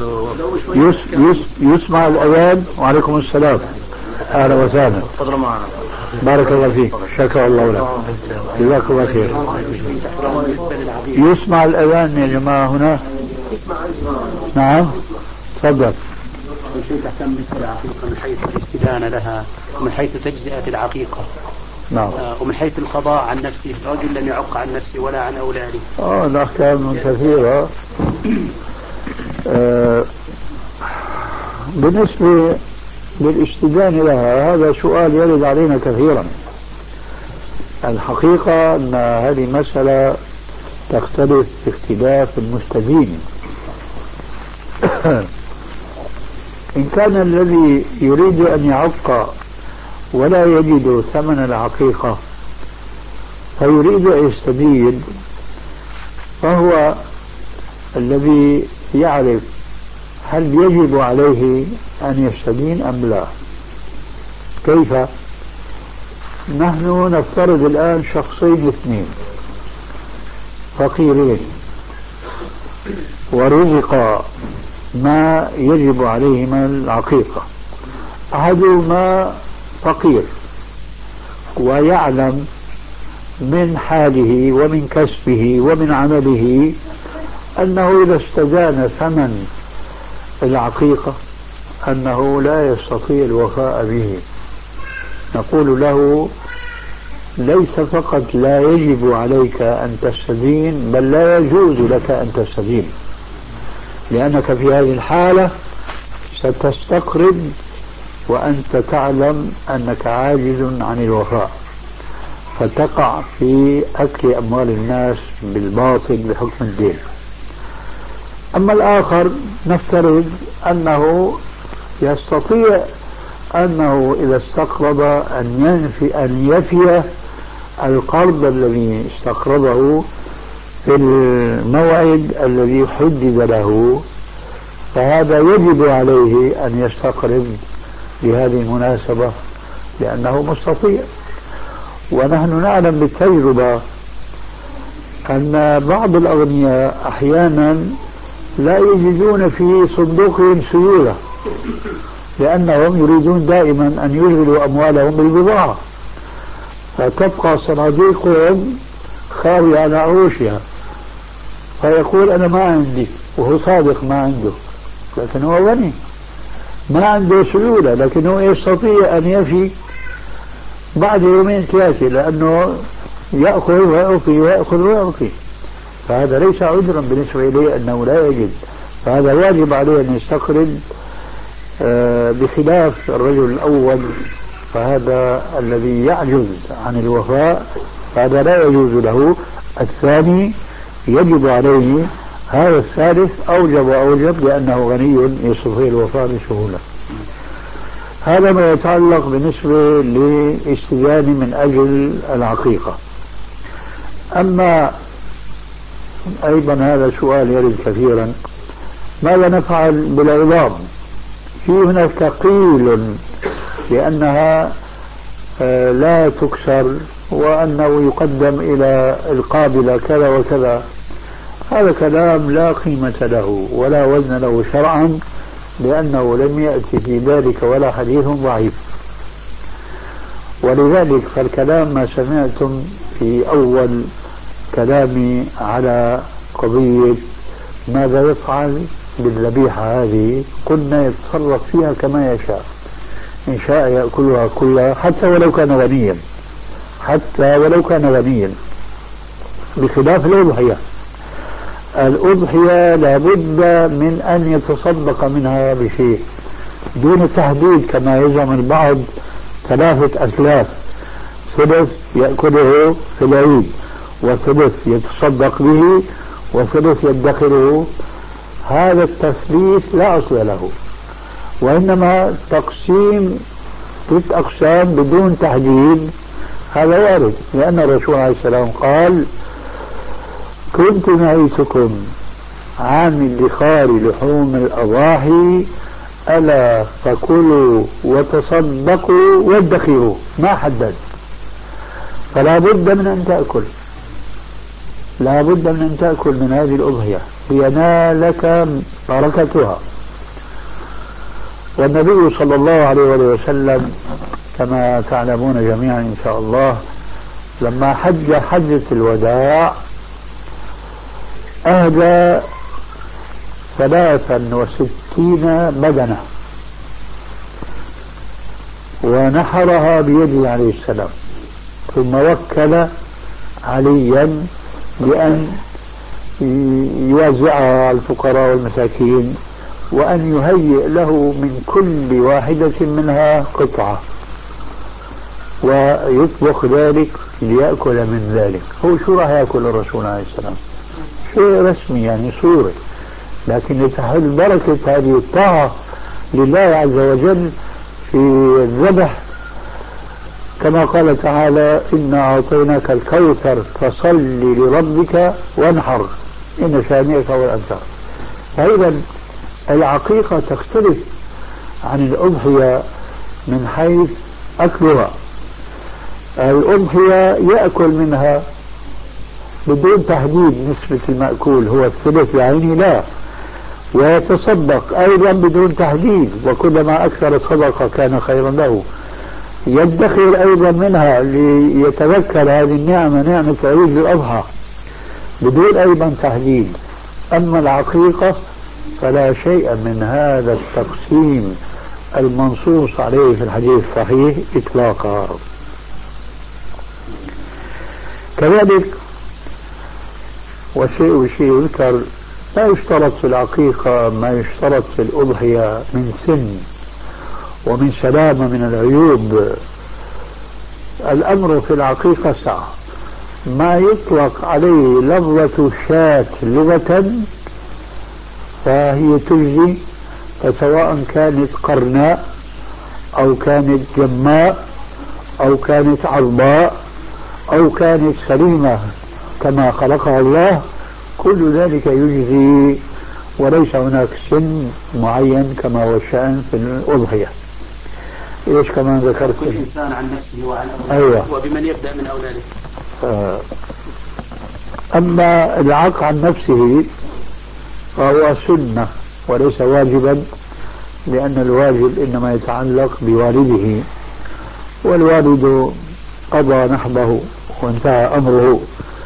يسمع الأذان. وعليكم السلام، أهلا وسهلا، بارك الله فيك، شكر الله لك، جزاك الله خير. يسمع الأذان يا جماعة هنا. نعم تفضل. شيء تهتم بالنسبة للعقيقة من حيث الاستدانة لها ومن حيث تجزئة العقيقة. نعم. ومن حيث القضاء عن نفسه، رجل لم يعق عن نفسه ولا عن أولاده. الأحكام كثيرة. بالنسبة للاستدانة لها هذا سؤال يرد علينا كثيرا. الحقيقة أن هذه مسألة تختلف باختلاف المستدين. إن كان الذي يريد أن يعق ولا يجد ثمن العقيقة فيريد أن يستدين، فهو الذي يعرف هل يجب عليه أن يستدين أم لا. كيف؟ نحن نفترض الآن شخصين اثنين فقيرين ورزقا ما يجب عليهما العقيقة. أحدهما فقير ويعلم من حاله ومن كسبه ومن عمله أنه إذا استدان ثمن العقيقة أنه لا يستطيع الوفاء به. نقول له ليس فقط لا يجب عليك أن تستدين، بل لا يجوز لك أن تستدين، لأنك في هذه الحالة ستستقرض وأنت تعلم أنك عاجز عن الوفاء، فتقع في أكل أموال الناس بالباطل بحكم الدين. أما الآخر نفترض أنه يستطيع أنه إذا استقرض أن يفي القرض الذي استقرضه في الموعد الذي حدد له، فهذا يجب عليه أن يستقرض لهذه المناسبة لأنه مستطيع. ونحن نعلم بالتجربة أن بعض الأغنياء أحيانا لا يجدون في صندوقهم سيولة لأنهم يريدون دائما أن يشغلوا أموالهم بالبضاعة، فتبقى صناديقهم خاوية على عروشها، فيقول أنا ما عندي، وهو صادق ما عنده، لكن هو غني ما عنده سيولة، لكنه يستطيع أن يفي بعد يومين ثلاثة لأنه يأخذ ويعطي ويأخذ ويعطي، فهذا ليس عذرا بالنسبة إليه أنه لا يجد، فهذا واجب عليه أن يستقرض. بخلاف الرجل الأول فهذا الذي يعجز عن الوفاء هذا لا يجوز له. الثاني يجب عليه، هذا الثالث أوجب لأنه غني يستطيع الوفاء بسهولة. هذا ما يتعلق بالنسبة لاستدانة من أجل العقيقة. أما أيضا هذا سؤال يرد كثيرا، ماذا نفعل بالعظام؟ في هناك قيل لأنها لا تكسر وأنه يقدم إلى القابلة كذا وكذا، هذا كلام لا قيمة له ولا وزن له شرعا، لأنه لم يأتي في ذلك ولا حديث ضعيف. ولذلك فالكلام ما سمعتم في أول كلامي على قضية ماذا يفعل بالذبيحة هذه، قلنا يتصرف فيها كما يشاء، إن شاء يأكلها كلها حتى ولو كان غنيا، بخلاف الأضحية. الأضحية لابد من أن يتصدق منها بشيء دون تحديد كما يزعم البعض 3 أثلاث، ثلث يأكله في العيد، وثلث يتصدق به، وثلث يدخره. هذا التثليث لا أصل له، وإنما تقسيم 3 أقسام بدون تحديد هذا وارد، لأن الرسول عليه السلام قال كنت نهيتكم عن ادخار لحوم الأضاحي ألا فكلوا وتصدقوا وادخروا، ما حدد، فلا بد من أن تأكل من هذه الأضحية لينالك بركتها. والنبي صلى الله عليه وسلم كما تعلمون جميعا إن شاء الله لما حج حجة الوداع أهدى 63 بدنة ونحرها بيده عليه السلام، ثم وكل عليا بأن يوزعها على الفقراء والمساكين، وأن يهيئ له من كل واحدة منها قطعة ويطبخ ذلك ليأكل من ذلك. هو شو راح يأكل الرسول عليه السلام؟ شيء رسمي يعني صورة، لكن لتحل بركة هذه الطاعة لله عز وجل في الذبح، كما قال تعالى: إنا أعطيناك الكوثر فصل لربك وانحر إن شانئك هو الأبتر. فإذا العقيقة تختلف عن الأضحية من حيث أكلها. الأضحية يأكل منها بدون تحديد نسبة المأكول، هو الثلث يعني لا، ويتصدق أيضا بدون تحديد، وكلما أكثر الصدقة كان خيرا له. يدخر أيضا منها ليتذكر هذه النعمة، نعمة عيد الأضحى، بدون أيضا تحديد. أما العقيقة فلا شيء من هذا التقسيم المنصوص عليه في الحديث الصحيح إطلاقا. كذلك وشيء يذكر، لا يشترط في العقيقة ما يشترط في الأضحية من سن ومن سلامة من العيوب. الأمر في العقيقة سعة، ما يطلق عليه لفظة شاة لغة فهي تجزي، فسواء كانت قرناء أو كانت جماء أو كانت عضباء أو كانت سليمة كما خلقها الله، كل ذلك يجزي، وليس هناك سن معين كما هو الشأن في الأضحية. إيش كمان ذكرت؟ كل إنسان عن نفسه وعن أولاده. أيوة. وبمن يبدأ من أولاده. أما العق عن نفسه فهو سنة وليس واجبا، لأن الواجب إنما يتعلق بوالده، والوالد قضى نحبه وانتهى أمره،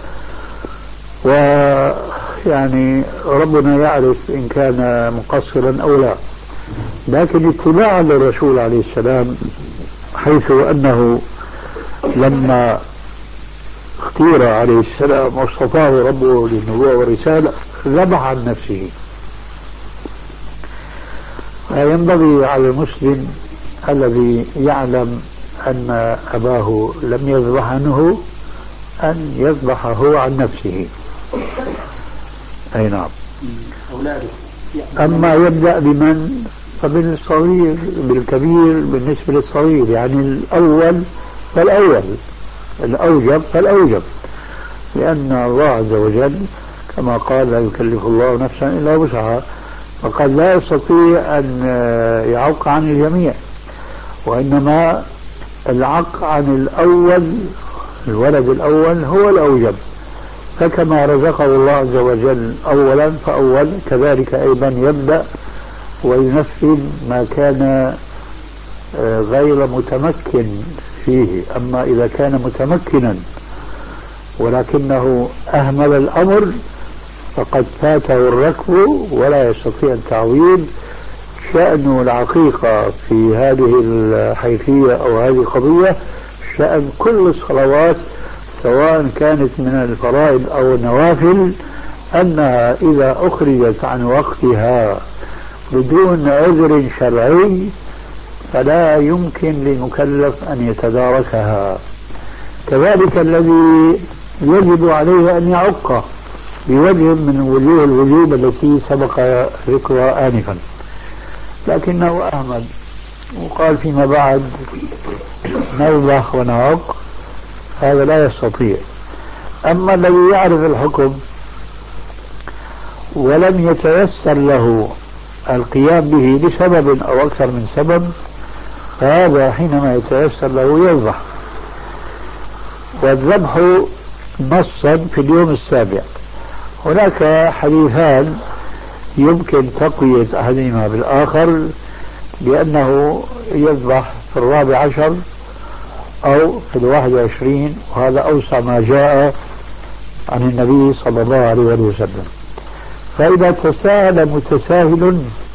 ويعني ربنا يعرف إن كان مقصرا أو لا. لكن اتباعا للرسول عليه السلام، حيث أنه لما اختير عليه السلام واصطفاه ربه للنبوة والرسالة ذبح عن نفسه. فينبغي على المسلم الذي يعلم أن أباه لم يذبح عنه أن يذبح هو عن نفسه. أي نعم. أولاده. أما يبدأ بمن؟ فبالصغير بالكبير بالنسبة للصغير، يعني الأول فالأول، الأوجب فالأوجب، لأن الله عز وجل كما قال: لا يكلف الله نفسا إلا وسعها، فقد لا يستطيع أن يعق عن الجميع، وإنما العق عن الأول، الولد الأول هو الأوجب. فكما رزقه الله عز وجل أولا فأول، كذلك أيضا يبدأ وينفذ ما كان غير متمكن فيه. أما إذا كان متمكنا ولكنه أهمل الأمر فقد فاته الركب ولا يستطيع التعويض. شأن العقيقة في هذه الحيثية أو هذه القضية شأن كل الصلوات سواء كانت من الفرائض أو النوافل، أنها إذا أخرجت عن وقتها بدون عذر شرعي فلا يمكن للمكلف أن يتداركها. كذلك الذي يجب عليه أن يعق بوجه من وجوه الوجوب التي سبق ذكرها آنفا، لكنه أهمل وقال فيما بعد نذبح ونعق، هذا لا يستطيع. أما الذي يعرف الحكم ولم يتيسر له القيام به لسبب أو أكثر من سبب، فهذا حينما يتيسر له يذبح. والذبح نصا في اليوم السابع. هناك حديثان يمكن تقوية أحدهما بالآخر، بأنه يذبح في 14 أو في 21، وهذا أوسع ما جاء عن النبي صلى الله عليه وسلم. فإذا تساهل متساهل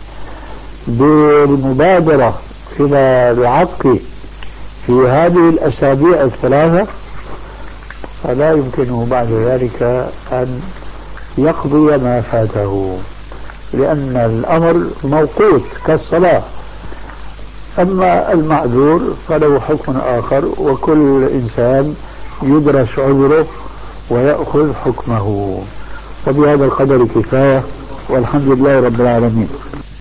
بالمبادرة إلى العتق في هذه الأسابيع الثلاثة فلا يمكنه بعد ذلك أن يقضي ما فاته، لأن الأمر موقوت كالصلاة. أما المعذور فله حكم آخر، وكل إنسان يدرس عذره ويأخذ حكمه. وبهذا القدر كفاية، والحمد لله رب العالمين.